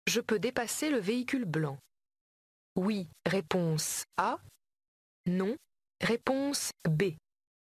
Je peux dépasser le véhicule blanc. Oui, réponse A. Non, réponse B.